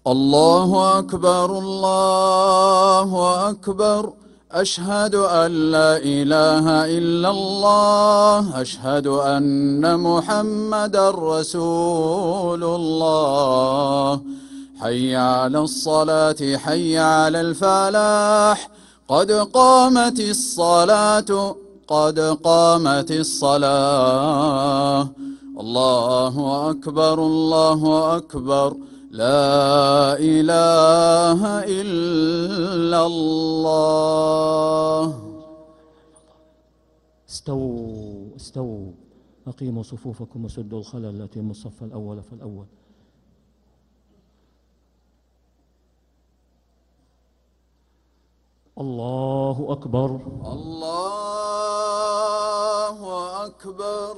الله أكبر الله أكبر. أشهد أن لا إله إلا الله. أشهد أن محمدا رسول الله. حي على الصلاة حي على الفلاح. قد قامت الصلاة قد قامت الصلاة. الله أكبر الله أكبر. لا إله إلا الله. استووا استووا، أقيموا صفوفكم وسدوا الخلل، أتموا الصف الأول فالأول. الله أكبر الله أكبر.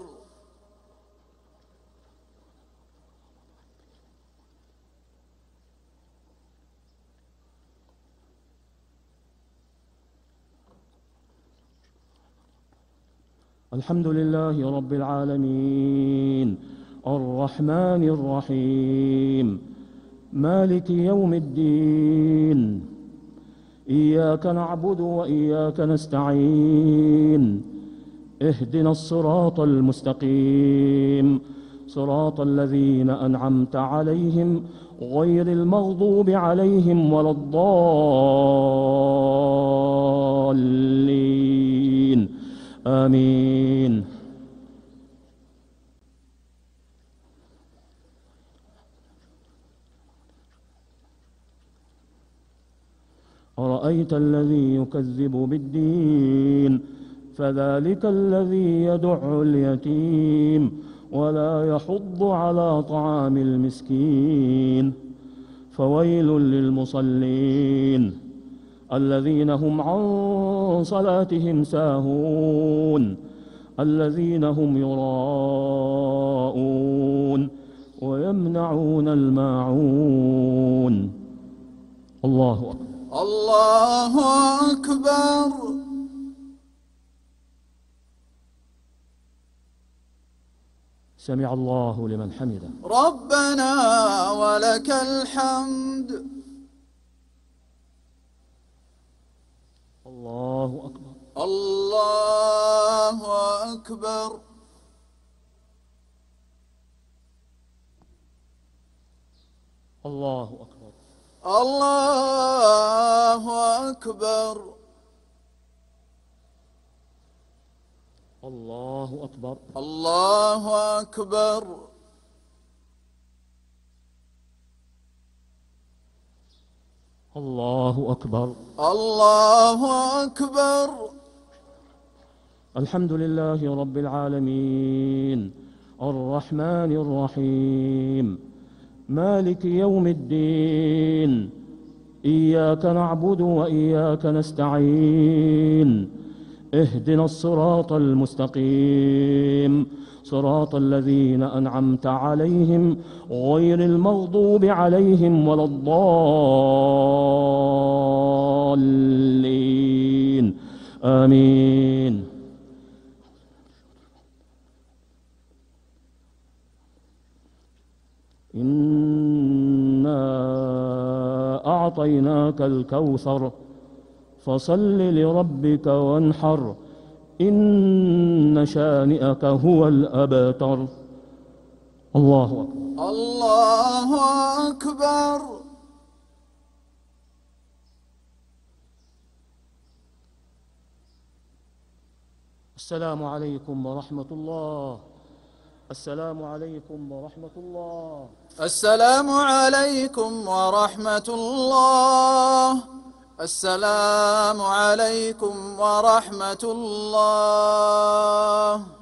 الحمد لله رب العالمين، الرحمن الرحيم، مالك يوم الدين. إياك نعبد وإياك نستعين، اهدنا الصراط المستقيم، صراط الذين أنعمت عليهم غير المغضوب عليهم ولا الضالين، آمين. أرأيت الذي يكذب بالدين، فذلك الذي يدع اليتيم ولا يحض على طعام المسكين. فويل للمصلين الذين هم عن صلاتهم ساهون، الذين هم يراءون ويمنعون الماعون. الله أكبر الله أكبر. سمع الله لمن حمده. ربنا ولك الحمد. الله أكبر الله أكبر. الله أكبر الله أكبر. الله أكبر الله أكبر. الله أكبر الله أكبر. الحمد لله رب العالمين، الرحمن الرحيم، مالك يوم الدين. إياك نعبد وإياك نستعين، اهدنا الصراط المستقيم، صراط الذين أنعمت عليهم غير المغضوب عليهم ولا الضالين، آمين. إنا أعطيناك الكوثر فصل لربك وانحر، إن شانئك هو الأبتر. الله أكبر الله أكبر. السلام عليكم ورحمة الله. السلام عليكم ورحمة الله. السلام عليكم ورحمة الله. السلام عليكم ورحمة الله.